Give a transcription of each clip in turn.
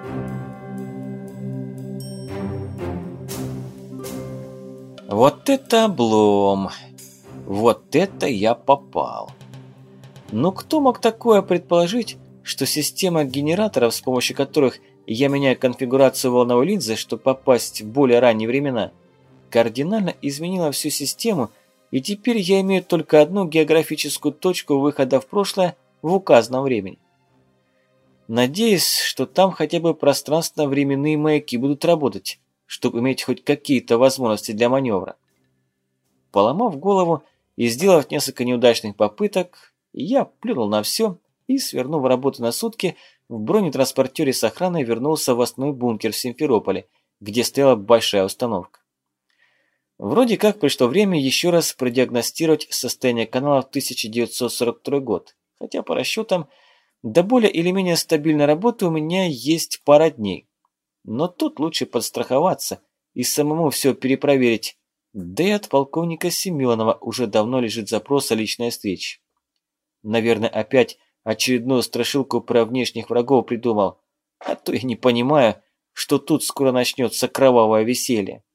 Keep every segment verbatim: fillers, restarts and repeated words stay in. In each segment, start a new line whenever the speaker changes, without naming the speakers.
Вот это облом! Вот это я попал! Ну кто мог такое предположить, что система генераторов, с помощью которых я меняю конфигурацию волновой линзы, чтобы попасть в более ранние времена, кардинально изменила всю систему, и теперь я имею только одну географическую точку выхода в прошлое в указанном времени. Надеюсь, что там хотя бы пространственно-временные маяки будут работать, чтобы иметь хоть какие-то возможности для маневра. Поломав голову и сделав несколько неудачных попыток, я плюнул на все и, свернув работу на сутки, в бронетранспортере с охраной вернулся в основной бункер в Симферополе, где стояла большая установка. Вроде как пришло время еще раз продиагностировать состояние канала в тысяча девятьсот сорок второй год, хотя по расчетам до более или менее стабильной работы у меня есть пара дней. Но тут лучше подстраховаться и самому все перепроверить, да и от полковника Семенова уже давно лежит запрос о личной встрече. Наверное, опять очередную страшилку про внешних врагов придумал, а то я не понимаю, что тут скоро начнется кровавое веселье.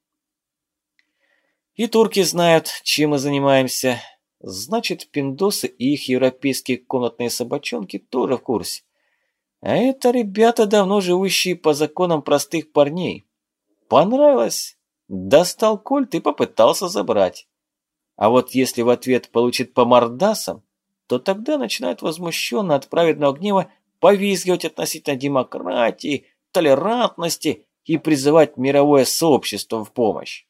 И турки знают, чем мы занимаемся. Значит, пиндосы и их европейские комнатные собачонки тоже в курсе. А это ребята, давно живущие по законам простых парней. Понравилось? Достал кольт и попытался забрать. А вот если в ответ получит по мордасам, то тогда начинают возмущенно от праведного гнева повизгивать относительно демократии, толерантности и призывать мировое сообщество в помощь.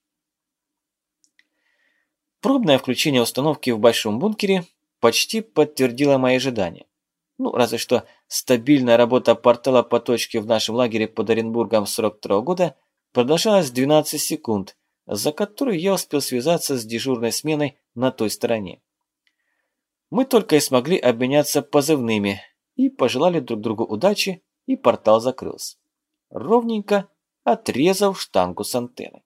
Пробное включение установки в большом бункере почти подтвердило мои ожидания. Ну, разве что стабильная работа портала по точке в нашем лагере под Оренбургом сорок второго года продолжалась двенадцать секунд, за которые я успел связаться с дежурной сменой на той стороне. Мы только и смогли обменяться позывными и пожелали друг другу удачи, и портал закрылся, ровненько отрезав штангу с антенной.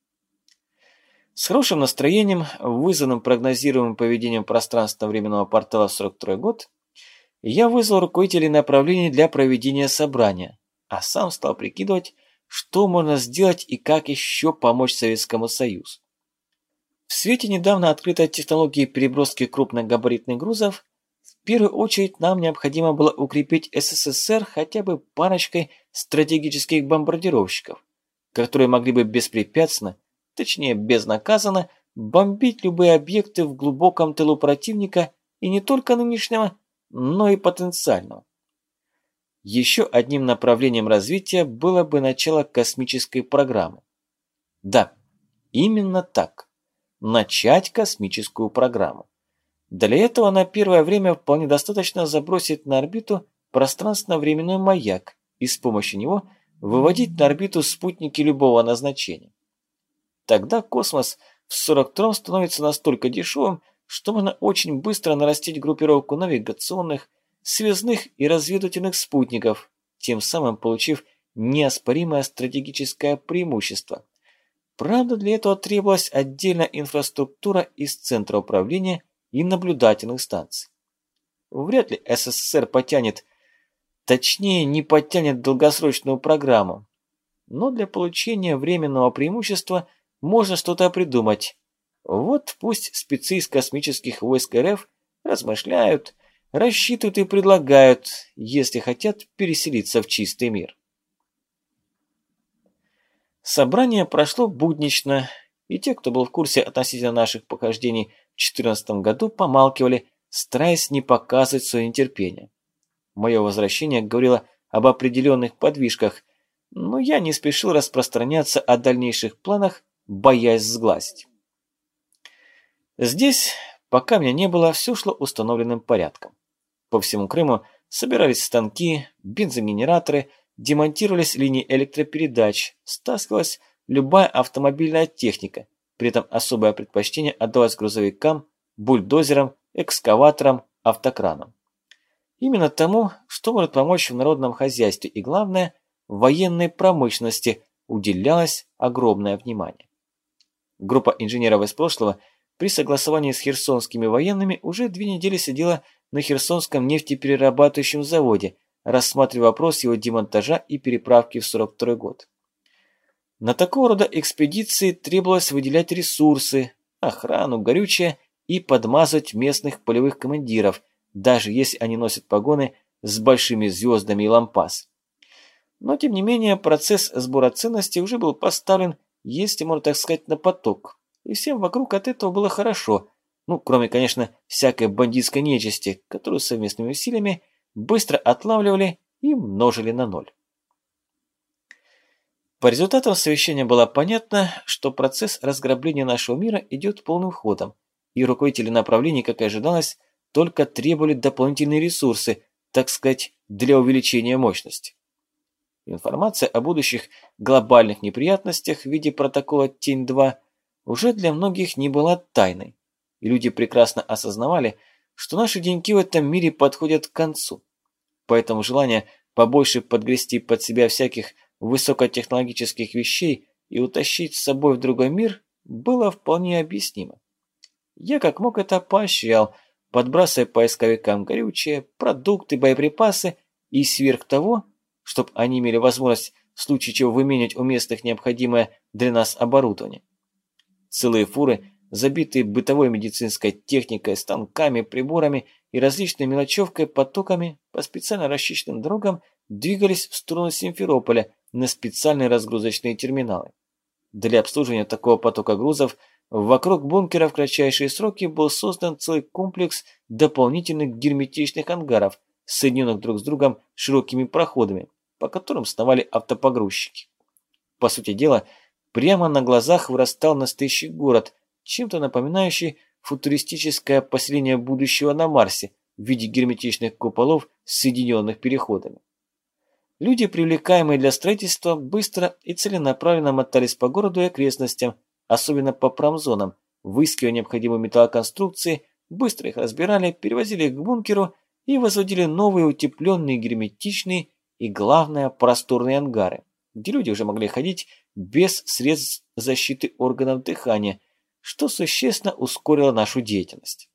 С хорошим настроением, вызванным прогнозируемым поведением пространственно-временного портала в сорок второй год, я вызвал руководителей направлений для проведения собрания, а сам стал прикидывать, что можно сделать и как еще помочь Советскому Союзу. В свете недавно открытой технологии переброски крупногабаритных грузов, в первую очередь нам необходимо было укрепить СССР хотя бы парочкой стратегических бомбардировщиков, которые могли бы беспрепятственно, точнее безнаказанно, бомбить любые объекты в глубоком тылу противника и не только нынешнего, но и потенциального. Еще одним направлением развития было бы начало космической программы. Да, именно так. Начать космическую программу. Для этого на первое время вполне достаточно забросить на орбиту пространственно-временной маяк и с помощью него выводить на орбиту спутники любого назначения. Тогда космос в сорок втором становится настолько дешевым, что можно очень быстро нарастить группировку навигационных, связных и разведывательных спутников, тем самым получив неоспоримое стратегическое преимущество. Правда, для этого требовалась отдельная инфраструктура из центра управления и наблюдательных станций. Вряд ли СССР потянет, точнее не потянет долгосрочную программу, но для получения временного преимущества можно что-то придумать. Вот пусть спецы из космических войск РФ размышляют, рассчитывают и предлагают, если хотят переселиться в чистый мир. Собрание прошло буднично, и те, кто был в курсе относительно наших похождений в две тысячи четырнадцатом году, помалкивали, стараясь не показывать свое нетерпение. Мое возвращение говорило об определенных подвижках, но я не спешил распространяться о дальнейших планах, боясь сглазить. Здесь, пока меня не было, все шло установленным порядком. По всему Крыму собирались станки, бензогенераторы, демонтировались линии электропередач, стаскивалась любая автомобильная техника, при этом особое предпочтение отдалось грузовикам, бульдозерам, экскаваторам, автокранам. Именно тому, что может помочь в народном хозяйстве и, главное, в военной промышленности уделялось огромное внимание. Группа инженеров из прошлого при согласовании с херсонскими военными уже две недели сидела на Херсонском нефтеперерабатывающем заводе, рассматривая вопрос его демонтажа и переправки в сорок второй год. На такого рода экспедиции требовалось выделять ресурсы, охрану, горючее и подмазать местных полевых командиров, даже если они носят погоны с большими звездами и лампас. Но, тем не менее, процесс сбора ценностей уже был поставлен, если можно так сказать, на поток, и всем вокруг от этого было хорошо, ну, кроме, конечно, всякой бандитской нечисти, которую совместными усилиями быстро отлавливали и множили на ноль. По результатам совещания было понятно, что процесс разграбления нашего мира идет полным ходом, и руководители направлений, как и ожидалось, только требовали дополнительные ресурсы, так сказать, для увеличения мощности. Информация о будущих глобальных неприятностях в виде протокола Тень-два уже для многих не была тайной, и люди прекрасно осознавали, что наши деньки в этом мире подходят к концу. Поэтому желание побольше подгрести под себя всяких высокотехнологических вещей и утащить с собой в другой мир было вполне объяснимо. Я как мог это поощрял, подбрасывая поисковикам горючее, продукты, боеприпасы и сверх того, чтобы они имели возможность в случае чего выменять у местных необходимое для нас оборудование. Целые фуры, забитые бытовой медицинской техникой, станками, приборами и различной мелочевкой потоками по специально расчищенным дорогам двигались в сторону Симферополя на специальные разгрузочные терминалы. Для обслуживания такого потока грузов вокруг бункера в кратчайшие сроки был создан целый комплекс дополнительных герметичных ангаров, соединенных друг с другом широкими проходами, по которым сновали автопогрузчики. По сути дела, прямо на глазах вырастал настоящий город, чем-то напоминающий футуристическое поселение будущего на Марсе в виде герметичных куполов, соединенных переходами. Люди, привлекаемые для строительства, быстро и целенаправленно мотались по городу и окрестностям, особенно по промзонам, выискивая необходимые металлоконструкции, быстро их разбирали, перевозили их к бункеру и возводили новые утепленные, герметичные и, главное, просторные ангары, где люди уже могли ходить без средств защиты органов дыхания, что существенно ускорило нашу деятельность.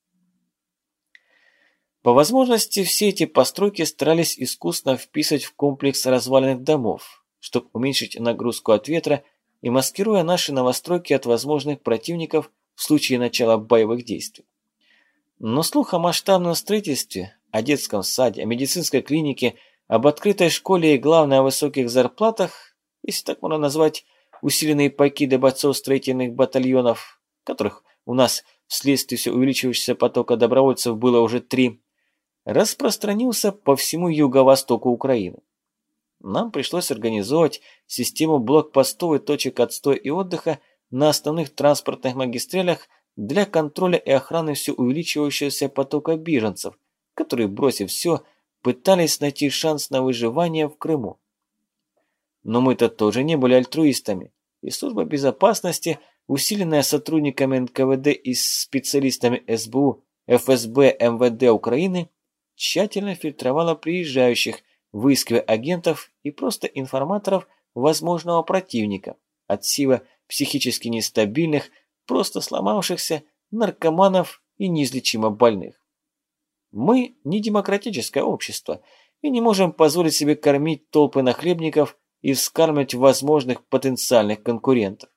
По возможности все эти постройки старались искусно вписать в комплекс разваленных домов, чтобы уменьшить нагрузку от ветра и маскируя наши новостройки от возможных противников в случае начала боевых действий. Но слух о масштабном строительстве, о детском саде, о медицинской клинике, об открытой школе и, главное, о высоких зарплатах, если так можно назвать, усиленные покиды бойцов строительных батальонов, которых у нас вследствие все увеличивающегося потока добровольцев было уже три, распространился по всему юго-востоку Украины. Нам пришлось организовать систему блокпостов и точек отстоя и отдыха на основных транспортных магистралях для контроля и охраны все увеличивающегося потока беженцев, которые, бросив все, пытались найти шанс на выживание в Крыму. Но мы-то тоже не были альтруистами, и служба безопасности, усиленная сотрудниками эн ка вэ дэ и специалистами эс бэ у, эф эс бэ, эм вэ дэ Украины, тщательно фильтровала приезжающих, выискивая агентов и просто информаторов возможного противника, от силы психически нестабильных, просто сломавшихся, наркоманов и неизлечимо больных. Мы не демократическое общество и не можем позволить себе кормить толпы нахлебников и вскармливать возможных потенциальных конкурентов.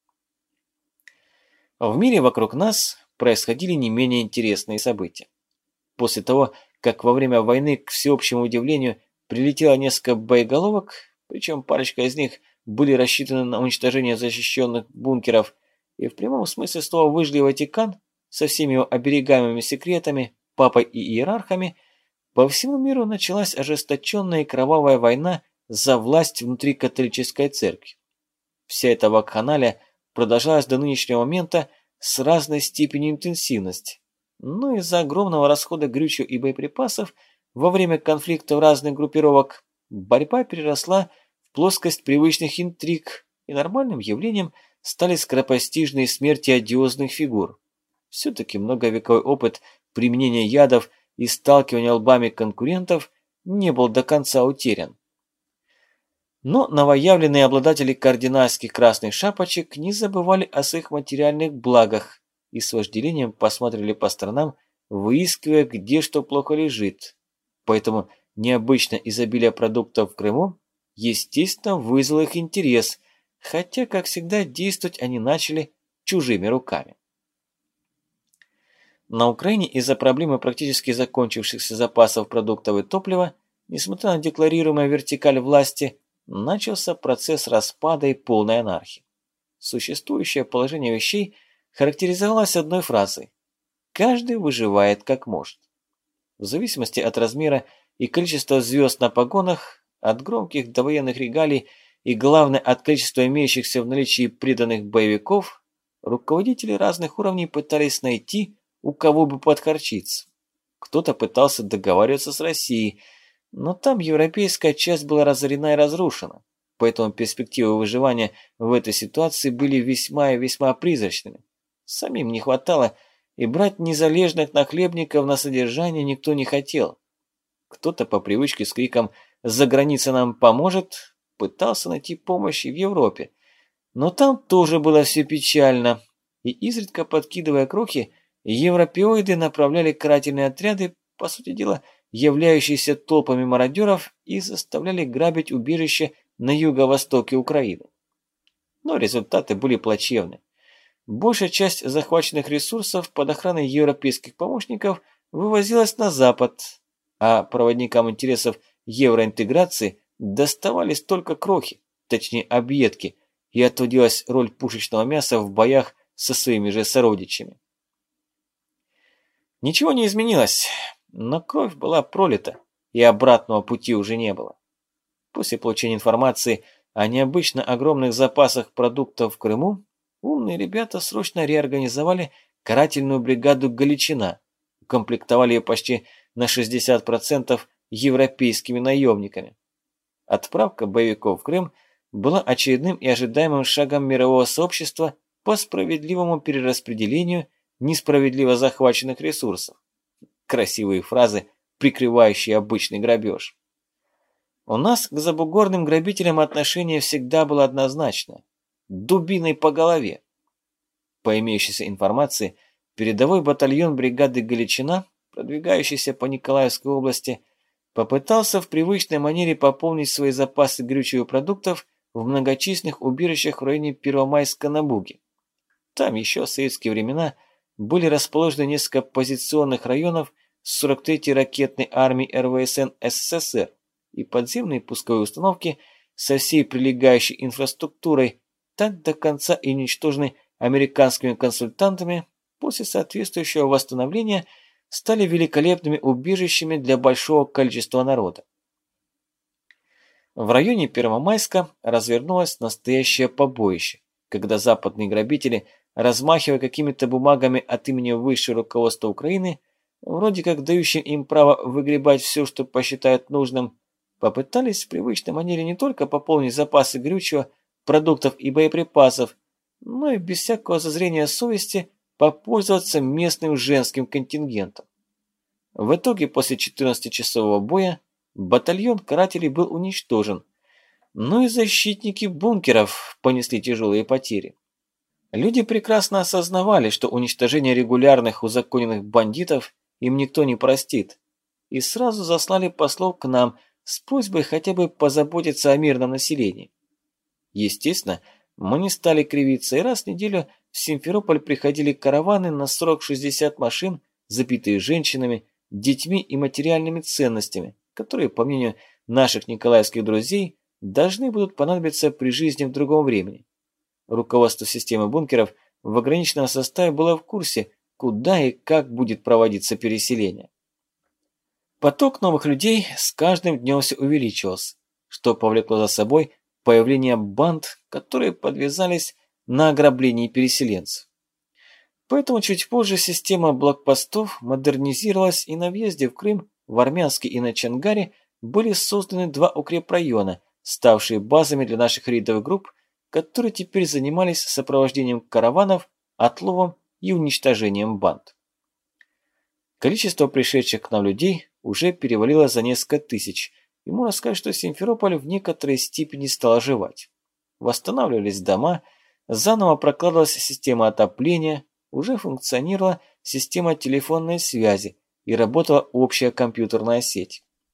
В мире вокруг нас происходили не менее интересные события. После того, как во время войны, к всеобщему удивлению, прилетело несколько боеголовок, причем парочка из них были рассчитаны на уничтожение защищенных бункеров, и в прямом смысле слова выжили Ватикан со всеми его оберегаемыми секретами, папой и иерархами, по всему миру началась ожесточенная и кровавая война за власть внутри католической церкви. Вся эта вакханалия продолжалась до нынешнего момента с разной степенью интенсивности, но из-за огромного расхода горючего и боеприпасов во время конфликтов разных группировок борьба переросла в плоскость привычных интриг, и нормальным явлением стали скоропостижные смерти одиозных фигур. Все-таки многовековой опыт применения ядов и сталкивания лбами конкурентов не был до конца утерян. Но новоявленные обладатели кардинальских красных шапочек не забывали о своих материальных благах и с вожделением посмотрели по сторонам, выискивая, где что плохо лежит. Поэтому необычное изобилие продуктов в Крыму, естественно, вызвало их интерес, хотя, как всегда, действовать они начали чужими руками. На Украине из-за проблемы практически закончившихся запасов продуктов и топлива, несмотря на декларируемую вертикаль власти, начался процесс распада и полной анархии. Существующее положение вещей характеризовалось одной фразой: «Каждый выживает как может». В зависимости от размера и количества звезд на погонах, от громких довоенных регалий и, главное, от количества имеющихся в наличии преданных боевиков, руководители разных уровней пытались найти, у кого бы подхарчиться. Кто-то пытался договариваться с Россией, но там европейская часть была разорена и разрушена, поэтому перспективы выживания в этой ситуации были весьма и весьма призрачными. Самим не хватало, и брать незалежных нахлебников на содержание никто не хотел. Кто-то по привычке с криком «За граница нам поможет» пытался найти помощь и в Европе, но там тоже было все печально, и изредка подкидывая крохи, европеоиды направляли карательные отряды, по сути дела, являющиеся толпами мародеров, и заставляли грабить убежище на юго-востоке Украины. Но результаты были плачевны. Большая часть захваченных ресурсов под охраной европейских помощников вывозилась на Запад, а проводникам интересов евроинтеграции доставались только крохи, точнее объедки, и отводилась роль пушечного мяса в боях со своими же сородичами. Ничего не изменилось, но кровь была пролита, и обратного пути уже не было. После получения информации о необычно огромных запасах продуктов в Крыму, умные ребята срочно реорганизовали карательную бригаду «Галичина», укомплектовали ее почти на шестьдесят процентов европейскими наемниками. Отправка боевиков в Крым была очередным и ожидаемым шагом мирового сообщества по справедливому перераспределению несправедливо захваченных ресурсов. Красивые фразы, прикрывающие обычный грабеж. У нас к забугорным грабителям отношение всегда было однозначное: дубиной по голове. По имеющейся информации, передовой батальон бригады «Галичина», продвигающийся по Николаевской области, попытался в привычной манере пополнить свои запасы горючего продуктов в многочисленных убежищах в районе Первомайска на Буге. Там еще в советские времена были расположены несколько позиционных районов сорок третьей ракетной армии эр вэ эс эн эс эс эс эр и подземные пусковые установки со всей прилегающей инфраструктурой, так до конца и уничтожены американскими консультантами, после соответствующего восстановления стали великолепными убежищами для большого количества народа. В районе Первомайска развернулось настоящее побоище, когда западные грабители, размахивая какими-то бумагами от имени высшего руководства Украины, вроде как дающим им право выгребать все, что посчитают нужным, попытались в привычной манере не только пополнить запасы горючего, продуктов и боеприпасов, но и без всякого зазрения совести попользоваться местным женским контингентом. В итоге после четырнадцатичасового боя батальон карателей был уничтожен, но и защитники бункеров понесли тяжелые потери. Люди прекрасно осознавали, что уничтожение регулярных узаконенных бандитов им никто не простит, и сразу заслали послов к нам с просьбой хотя бы позаботиться о мирном населении. Естественно, мы не стали кривиться, и раз в неделю в Симферополь приходили караваны на сорок-шестьдесят машин, забитые женщинами, детьми и материальными ценностями, которые, по мнению наших николаевских друзей, должны будут понадобиться при жизни в другом времени. Руководство системы бункеров в ограниченном составе было в курсе, куда и как будет проводиться переселение. Поток новых людей с каждым днем все увеличивался, что повлекло за собой появление банд, которые подвязались на ограблении переселенцев. Поэтому чуть позже система блокпостов модернизировалась, и на въезде в Крым, в Армянске и на Чангаре были созданы два укрепрайона, ставшие базами для наших рейдовых групп, которые теперь занимались сопровождением караванов, отловом и уничтожением банд. Количество пришедших к нам людей уже перевалило за несколько тысяч, и можно сказать, что Симферополь в некоторой степени стал оживать. Восстанавливались дома, заново прокладывалась система отопления, уже функционировала система телефонной связи и работала общая компьютерная сеть.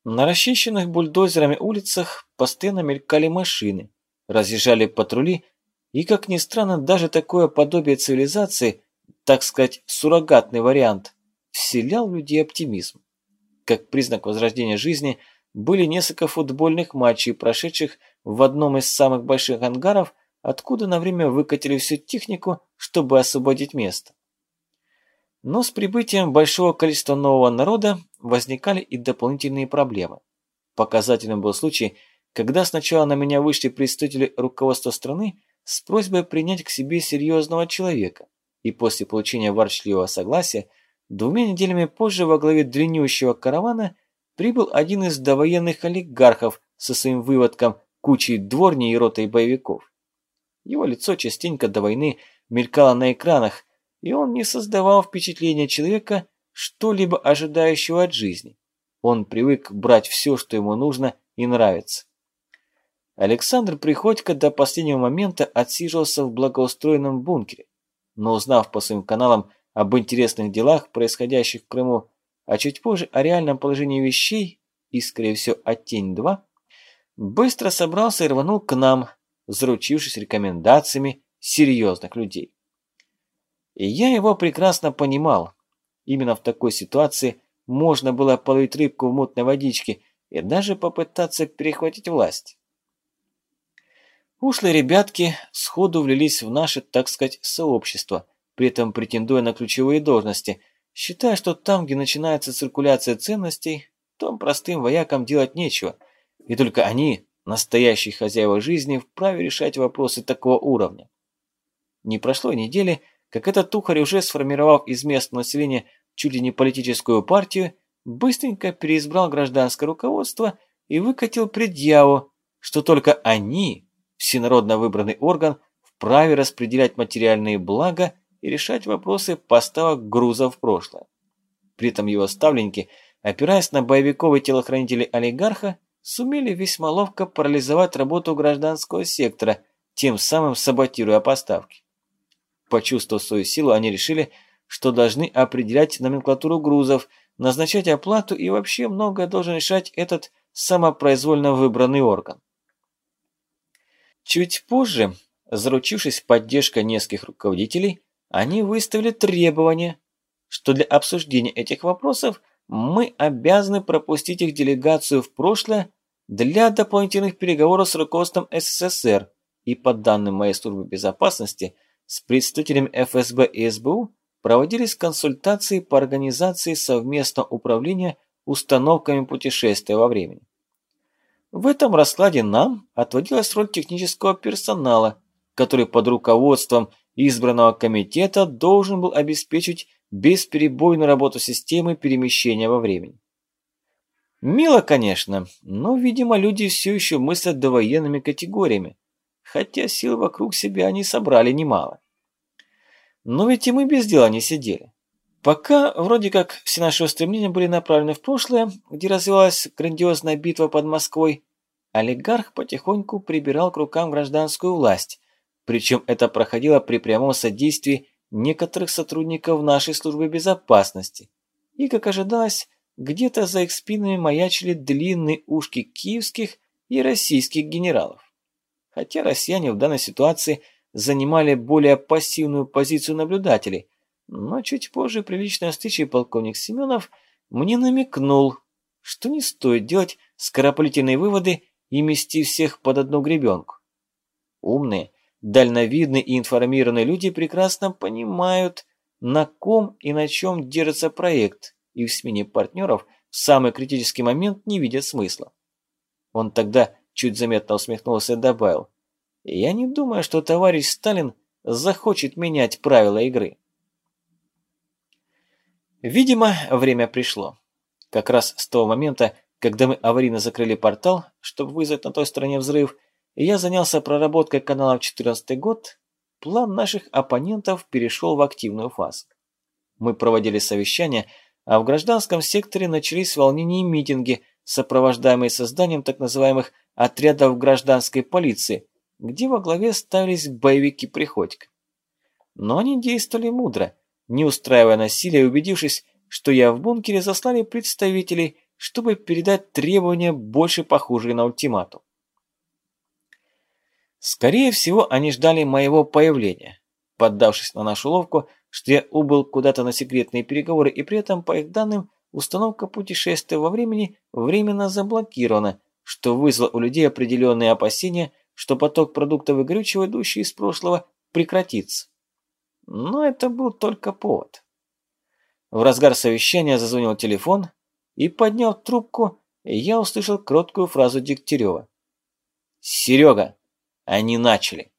На расчищенных бульдозерами улицах постоянно мелькали машины, разъезжали патрули, и, как ни странно, даже такое подобие цивилизации, так сказать, суррогатный вариант, вселял в людей оптимизм. Как признак возрождения жизни были несколько футбольных матчей, прошедших в одном из самых больших ангаров, откуда на время выкатили всю технику, чтобы освободить место. Но с прибытием большого количества нового народа возникали и дополнительные проблемы. Показательным был случай, когда сначала на меня вышли представители руководства страны с просьбой принять к себе серьезного человека, и после получения ворчливого согласия двумя неделями позже во главе длиннющего каравана прибыл один из довоенных олигархов со своим выводком кучей дворней и ротой боевиков. Его лицо частенько до войны мелькало на экранах, и он не создавал впечатления человека, что-либо ожидающего от жизни. Он привык брать все, что ему нужно и нравится. Александр Приходько до последнего момента отсиживался в благоустроенном бункере, но узнав по своим каналам об интересных делах, происходящих в Крыму, а чуть позже о реальном положении вещей и, скорее всего, от Тень-два, быстро собрался и рванул к нам, заручившись рекомендациями серьезных людей. И я его прекрасно понимал. Именно в такой ситуации можно было половить рыбку в мутной водичке и даже попытаться перехватить власть. Ушлые ребятки сходу влились в наше, так сказать, сообщество, при этом претендуя на ключевые должности, считая, что там, где начинается циркуляция ценностей, там простым воякам делать нечего, и только они, настоящие хозяева жизни, вправе решать вопросы такого уровня. Не прошло и недели, как этот тухарь, уже сформировав из местного населения чуть ли не политическую партию, быстренько переизбрал гражданское руководство и выкатил предъяву, что только они, всенародно выбранный орган, вправе распределять материальные блага и решать вопросы поставок грузов в прошлое. При этом его ставленники, опираясь на боевиков и телохранителей олигарха, сумели весьма ловко парализовать работу гражданского сектора, тем самым саботируя поставки. Почувствовав свою силу, они решили, что должны определять номенклатуру грузов, назначать оплату и вообще многое должен решать этот самопроизвольно выбранный орган. Чуть позже, заручившись поддержкой нескольких руководителей, они выставили требование, что для обсуждения этих вопросов мы обязаны пропустить их делегацию в прошлое для дополнительных переговоров с руководством СССР, и по данным моей службы безопасности, с представителями эф эс бэ и эс бэ у проводились консультации по организации совместного управления установками путешествия во времени. В этом раскладе нам отводилась роль технического персонала, который под руководством избранного комитета должен был обеспечить бесперебойную работу системы перемещения во времени. Мило, конечно, но, видимо, люди все еще мыслят довоенными категориями, хотя сил вокруг себя они собрали немало. Но ведь и мы без дела не сидели. Пока вроде как все наши устремления были направлены в прошлое, где развивалась грандиозная битва под Москвой, олигарх потихоньку прибирал к рукам гражданскую власть, причем это проходило при прямом содействии некоторых сотрудников нашей службы безопасности. И, как ожидалось, где-то за их спинами маячили длинные ушки киевских и российских генералов. Хотя россияне в данной ситуации занимали более пассивную позицию наблюдателей, но чуть позже при личной встрече полковник Семенов мне намекнул, что не стоит делать скоропалительные выводы и мести всех под одну гребенку. Умные, дальновидные и информированные люди прекрасно понимают, на ком и на чем держится проект, и в смене партнеров в самый критический момент не видят смысла. Он тогда чуть заметно усмехнулся и добавил: «Я не думаю, что товарищ Сталин захочет менять правила игры». Видимо, время пришло. Как раз с того момента, когда мы аварийно закрыли портал, чтобы вызвать на той стороне взрыв, и я занялся проработкой канала в четырнадцатый год, план наших оппонентов перешел в активную фазу. Мы проводили совещания, а в гражданском секторе начались волнения и митинги, сопровождаемые созданием так называемых отрядов гражданской полиции, где во главе ставились боевики Приходько. Но они действовали мудро, не устраивая насилия, убедившись, что я в бункере, заслали представителей, чтобы передать требования, больше похожие на ультиматум. Скорее всего, они ждали моего появления, поддавшись на нашу уловку, что я убыл куда-то на секретные переговоры, и при этом, по их данным, установка путешествия во времени временно заблокирована, что вызвало у людей определенные опасения, что поток продуктов и горючего, идущий из прошлого, прекратится. Но это был только повод. В разгар совещания зазвонил телефон, и, подняв трубку, я услышал кроткую фразу Дегтярева. «Серега, они начали!»